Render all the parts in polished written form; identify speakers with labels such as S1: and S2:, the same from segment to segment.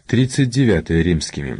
S1: 39 римскими.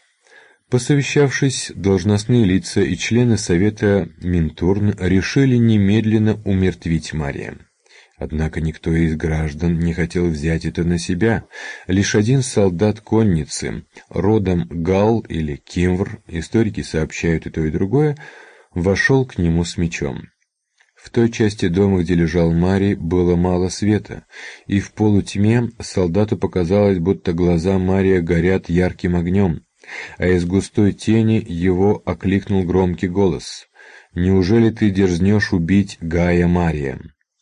S1: Посовещавшись, должностные лица и члены совета Минтурн решили немедленно умертвить Мария. Однако никто из граждан не хотел взять это на себя. Лишь один солдат конницы, родом Галл или Кимвр, историки сообщают и то, и другое, вошел к нему с мечом. В той части дома, где лежал Марий, было мало света, и в полутьме солдату показалось, будто глаза Мария горят ярким огнем, а из густой тени его окликнул громкий голос: «Неужели ты дерзнешь убить Гая Мария?»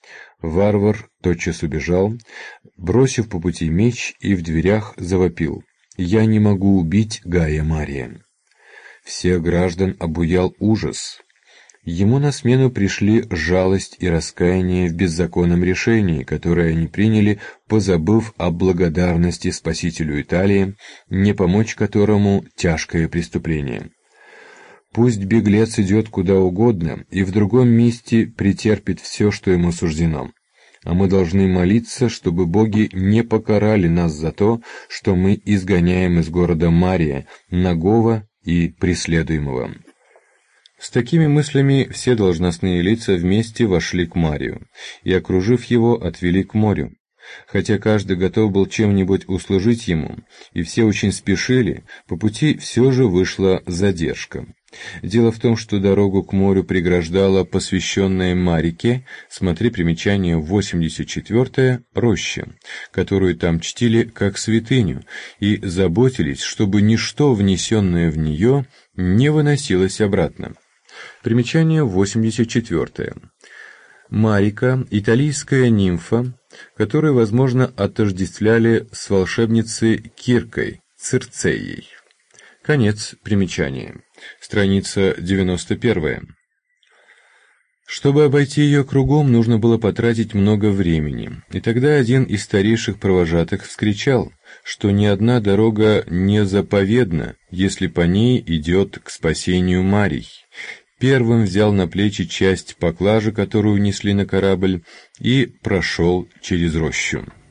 S1: Варвар тотчас убежал, бросив по пути меч, и в дверях завопил: «Я не могу убить Гая Мария!» Всех граждан обуял ужас. Ему на смену пришли жалость и раскаяние в беззаконном решении, которое они приняли, позабыв о благодарности спасителю Италии, не помочь которому тяжкое преступление. Пусть беглец идет куда угодно и в другом месте претерпит все, что ему суждено. А мы должны молиться, чтобы боги не покарали нас за то, что мы изгоняем из города Мария, нагого и преследуемого. С такими мыслями все должностные лица вместе вошли к Марию и, окружив его, отвели к морю. Хотя каждый готов был чем-нибудь услужить ему, и все очень спешили, по пути все же вышла задержка. Дело в том, что дорогу к морю преграждала посвященная Марике, смотри примечание 84, роща, которую там чтили как святыню, и заботились, чтобы ничто, внесенное в нее, не выносилось обратно. Примечание 84. Марика – италийская нимфа, которую, возможно, отождествляли с волшебницей Киркой, Цирцеей. Конец примечания. Страница 91. Чтобы обойти ее кругом, нужно было потратить много времени, и тогда один из старейших провожатых вскричал, что ни одна дорога не заповедна, если по ней идет к спасению Марий. Первым взял на плечи часть поклажи, которую несли на корабль, и прошел через рощу.